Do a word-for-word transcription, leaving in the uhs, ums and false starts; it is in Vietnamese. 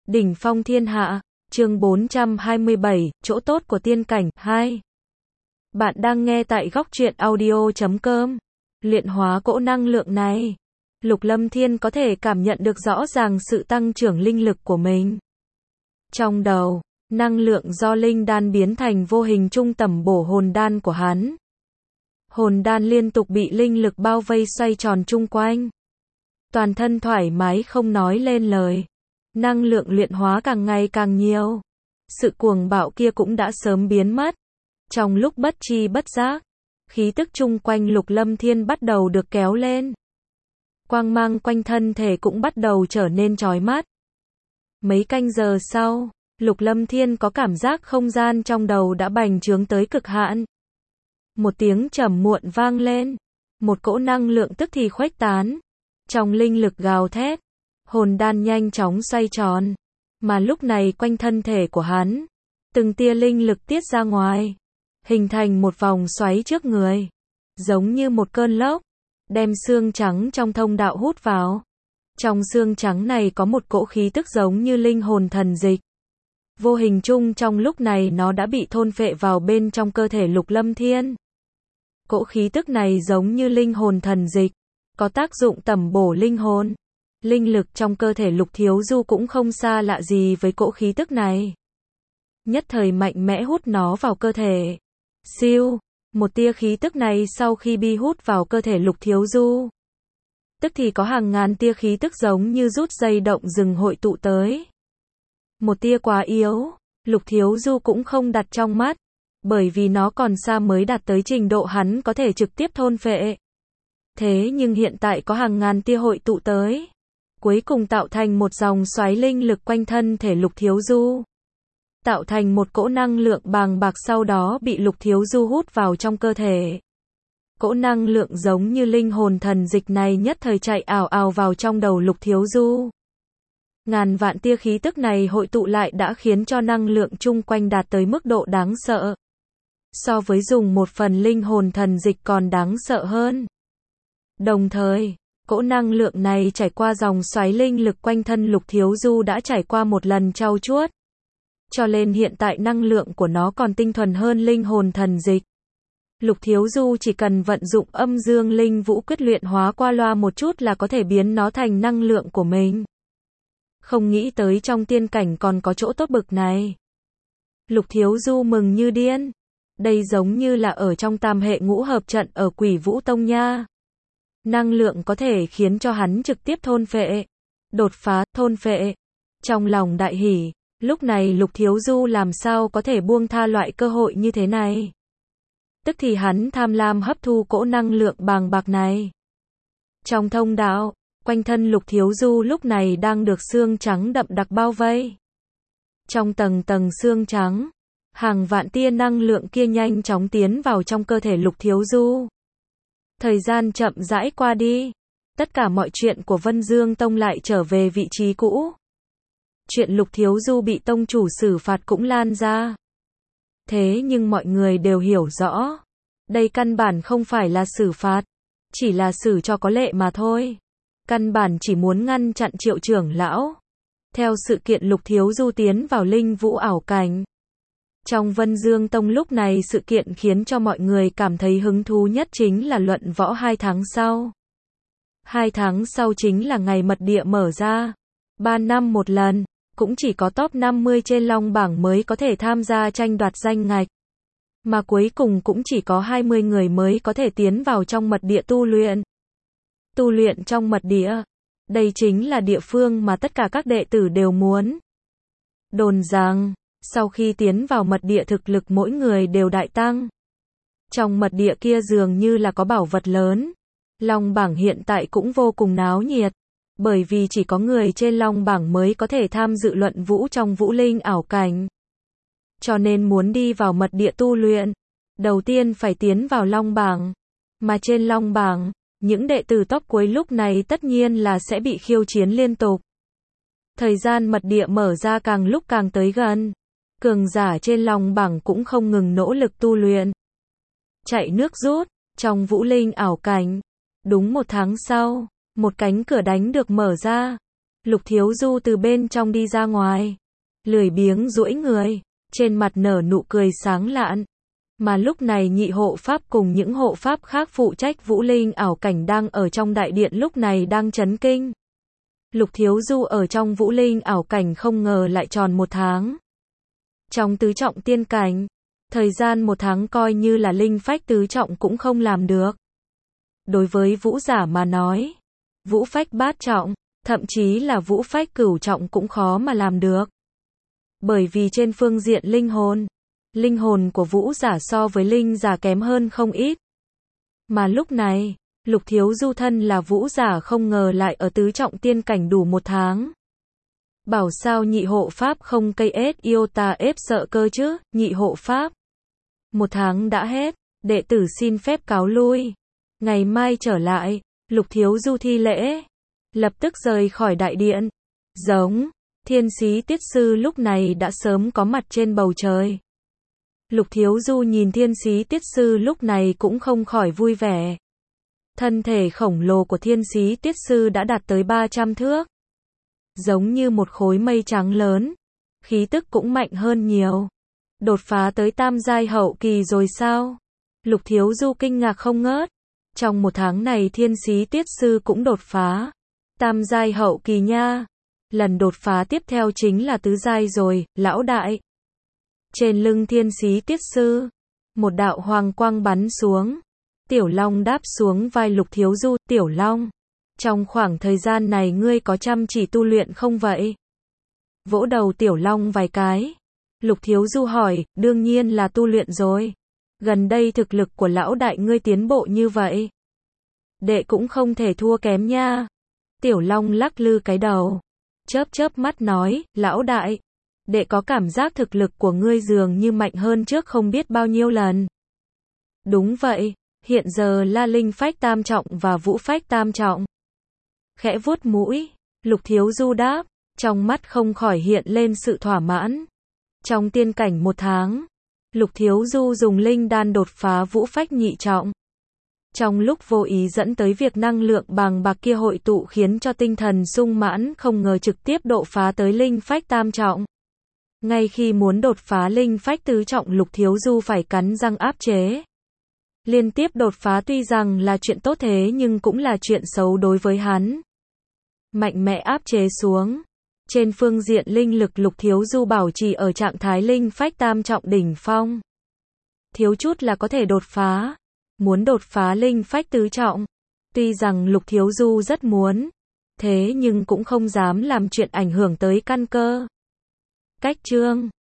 Đỉnh phong thiên hạ, chương bốn trăm hai mươi bảy, chỗ tốt của tiên cảnh, hai. Bạn đang nghe tại góc truyện audio chấm com. Luyện hóa cỗ năng lượng này, Lục Lâm Thiên có thể cảm nhận được rõ ràng sự tăng trưởng linh lực của mình. Trong đầu, năng lượng do linh đan biến thành vô hình trung tầm bổ hồn đan của hắn. Hồn đan liên tục bị linh lực bao vây xoay tròn chung quanh. Toàn thân thoải mái không nói lên lời. Năng lượng luyện hóa càng ngày càng nhiều. Sự cuồng bạo kia cũng đã sớm biến mất. Trong lúc bất tri bất giác, khí tức chung quanh Lục Lâm Thiên bắt đầu được kéo lên. Quang mang quanh thân thể cũng bắt đầu trở nên chói mắt. Mấy canh giờ sau, Lục Lâm Thiên có cảm giác không gian trong đầu đã bành trướng tới cực hạn. Một tiếng trầm muộn vang lên. Một cỗ năng lượng tức thì khuếch tán. Trong linh lực gào thét, hồn đan nhanh chóng xoay tròn. Mà lúc này quanh thân thể của hắn, từng tia linh lực tiết ra ngoài, hình thành một vòng xoáy trước người, giống như một cơn lốc, đem xương trắng trong thông đạo hút vào. Trong xương trắng này có một cỗ khí tức giống như linh hồn thần dịch. Vô hình chung trong lúc này nó đã bị thôn phệ vào bên trong cơ thể Lục Lâm Thiên. Cỗ khí tức này giống như linh hồn thần dịch, có tác dụng tẩm bổ linh hồn. Linh lực trong cơ thể Lục Thiếu Du cũng không xa lạ gì với cỗ khí tức này. Nhất thời mạnh mẽ hút nó vào cơ thể. Siêu, một tia khí tức này sau khi bị hút vào cơ thể Lục Thiếu Du, tức thì có hàng ngàn tia khí tức giống như rút dây động rừng hội tụ tới. Một tia quá yếu, Lục Thiếu Du cũng không đặt trong mắt, bởi vì nó còn xa mới đạt tới trình độ hắn có thể trực tiếp thôn phệ. Thế nhưng hiện tại có hàng ngàn tia hội tụ tới, cuối cùng tạo thành một dòng xoáy linh lực quanh thân thể Lục Thiếu Du. Tạo thành một cỗ năng lượng bàng bạc sau đó bị Lục Thiếu Du hút vào trong cơ thể. Cỗ năng lượng giống như linh hồn thần dịch này nhất thời chạy ào ào vào trong đầu Lục Thiếu Du. Ngàn vạn tia khí tức này hội tụ lại đã khiến cho năng lượng chung quanh đạt tới mức độ đáng sợ. So với dùng một phần linh hồn thần dịch còn đáng sợ hơn. Đồng thời, cỗ năng lượng này trải qua dòng xoáy linh lực quanh thân Lục Thiếu Du đã trải qua một lần trau chuốt. Cho nên hiện tại năng lượng của nó còn tinh thuần hơn linh hồn thần dịch. Lục Thiếu Du chỉ cần vận dụng âm dương linh vũ quyết luyện hóa qua loa một chút là có thể biến nó thành năng lượng của mình. Không nghĩ tới trong tiên cảnh còn có chỗ tốt bực này. Lục Thiếu Du mừng như điên. Đây giống như là ở trong tam hệ ngũ hợp trận ở Quỷ Vũ Tông nha. Năng lượng có thể khiến cho hắn trực tiếp thôn phệ. Đột phá, thôn phệ. Trong lòng đại hỉ, lúc này Lục Thiếu Du làm sao có thể buông tha loại cơ hội như thế này. Tức thì hắn tham lam hấp thu cỗ năng lượng bàng bạc này. Trong thông đạo, quanh thân Lục Thiếu Du lúc này đang được xương trắng đậm đặc bao vây. Trong tầng tầng xương trắng, hàng vạn tia năng lượng kia nhanh chóng tiến vào trong cơ thể Lục Thiếu Du. Thời gian chậm rãi qua đi, tất cả mọi chuyện của Vân Dương Tông lại trở về vị trí cũ. Chuyện Lục Thiếu Du bị tông chủ xử phạt cũng lan ra. Thế nhưng mọi người đều hiểu rõ, đây căn bản không phải là xử phạt, chỉ là xử cho có lệ mà thôi. Căn bản chỉ muốn ngăn chặn Triệu trưởng lão. Theo sự kiện Lục Thiếu Du tiến vào linh vũ ảo cảnh. Trong Vân Dương Tông lúc này sự kiện khiến cho mọi người cảm thấy hứng thú nhất chính là luận võ hai tháng sau. Hai tháng sau chính là ngày mật địa mở ra. Ba năm một lần, cũng chỉ có top năm mươi trên long bảng mới có thể tham gia tranh đoạt danh ngạch. Mà cuối cùng cũng chỉ có hai mươi người mới có thể tiến vào trong mật địa tu luyện. Tu luyện trong mật địa. Đây chính là địa phương mà tất cả các đệ tử đều muốn. Đồn rằng, sau khi tiến vào mật địa thực lực mỗi người đều đại tăng. Trong mật địa kia dường như là có bảo vật lớn. Long bảng hiện tại cũng vô cùng náo nhiệt. Bởi vì chỉ có người trên long bảng mới có thể tham dự luận vũ trong vũ linh ảo cảnh. Cho nên muốn đi vào mật địa tu luyện, đầu tiên phải tiến vào long bảng. Mà trên long bảng, những đệ tử top cuối lúc này tất nhiên là sẽ bị khiêu chiến liên tục. Thời gian mật địa mở ra càng lúc càng tới gần. Cường giả trên long bảng cũng không ngừng nỗ lực tu luyện. Chạy nước rút, trong vũ linh ảo cảnh. Đúng một tháng sau, một cánh cửa đánh được mở ra. Lục Thiếu Du từ bên trong đi ra ngoài, lười biếng duỗi người, trên mặt nở nụ cười sáng lạn. Mà lúc này nhị hộ pháp cùng những hộ pháp khác phụ trách vũ linh ảo cảnh đang ở trong đại điện lúc này đang chấn kinh. Lục Thiếu Du ở trong vũ linh ảo cảnh không ngờ lại tròn một tháng. Trong tứ trọng tiên cảnh, thời gian một tháng coi như là linh phách tứ trọng cũng không làm được. Đối với vũ giả mà nói, vũ phách bát trọng, thậm chí là vũ phách cửu trọng cũng khó mà làm được. Bởi vì trên phương diện linh hồn, linh hồn của vũ giả so với linh giả kém hơn không ít. Mà lúc này, Lục Thiếu Du thân là vũ giả không ngờ lại ở tứ trọng tiên cảnh đủ một tháng. Bảo sao nhị hộ pháp không cây ết yêu ta ép sợ cơ chứ, nhị hộ pháp. Một tháng đã hết, đệ tử xin phép cáo lui. Ngày mai trở lại, Lục Thiếu Du thi lễ, lập tức rời khỏi đại điện. Giống, Thiên Xí Tiết Sư lúc này đã sớm có mặt trên bầu trời. Lục Thiếu Du nhìn Thiên Xí Tiết Sư lúc này cũng không khỏi vui vẻ. Thân thể khổng lồ của Thiên Xí Tiết Sư đã đạt tới ba trăm thước. Giống như một khối mây trắng lớn. Khí tức cũng mạnh hơn nhiều. Đột phá tới tam giai hậu kỳ rồi sao? Lục Thiếu Du kinh ngạc không ngớt. Trong một tháng này Thiên Xí Tiết Sư cũng đột phá. Tam giai hậu kỳ nha. Lần đột phá tiếp theo chính là tứ giai rồi, lão đại. Trên lưng Thiên Xí Tiết Sư, một đạo hoàng quang bắn xuống. Tiểu Long đáp xuống vai Lục Thiếu Du, Tiểu Long. Trong khoảng thời gian này ngươi có chăm chỉ tu luyện không vậy? Vỗ đầu Tiểu Long vài cái. Lục Thiếu Du hỏi, đương nhiên là tu luyện rồi. Gần đây thực lực của lão đại ngươi tiến bộ như vậy. Đệ cũng không thể thua kém nha. Tiểu Long lắc lư cái đầu. Chớp chớp mắt nói, lão đại. Đệ có cảm giác thực lực của ngươi dường như mạnh hơn trước không biết bao nhiêu lần. Đúng vậy, hiện giờ là linh phách tam trọng và vũ phách tam trọng. Khẽ vuốt mũi, Lục Thiếu Du đáp, trong mắt không khỏi hiện lên sự thỏa mãn. Trong tiên cảnh một tháng, Lục Thiếu Du dùng linh đan đột phá vũ phách nhị trọng. Trong lúc vô ý dẫn tới việc năng lượng bàng bạc kia hội tụ khiến cho tinh thần sung mãn không ngờ trực tiếp độ phá tới linh phách tam trọng. Ngay khi muốn đột phá linh phách tứ trọng Lục Thiếu Du phải cắn răng áp chế. Liên tiếp đột phá tuy rằng là chuyện tốt thế nhưng cũng là chuyện xấu đối với hắn. Mạnh mẽ áp chế xuống. Trên phương diện linh lực Lục Thiếu Du bảo trì ở trạng thái linh phách tam trọng đỉnh phong. Thiếu chút là có thể đột phá. Muốn đột phá linh phách tứ trọng. Tuy rằng Lục Thiếu Du rất muốn. Thế nhưng cũng không dám làm chuyện ảnh hưởng tới căn cơ. Cách chương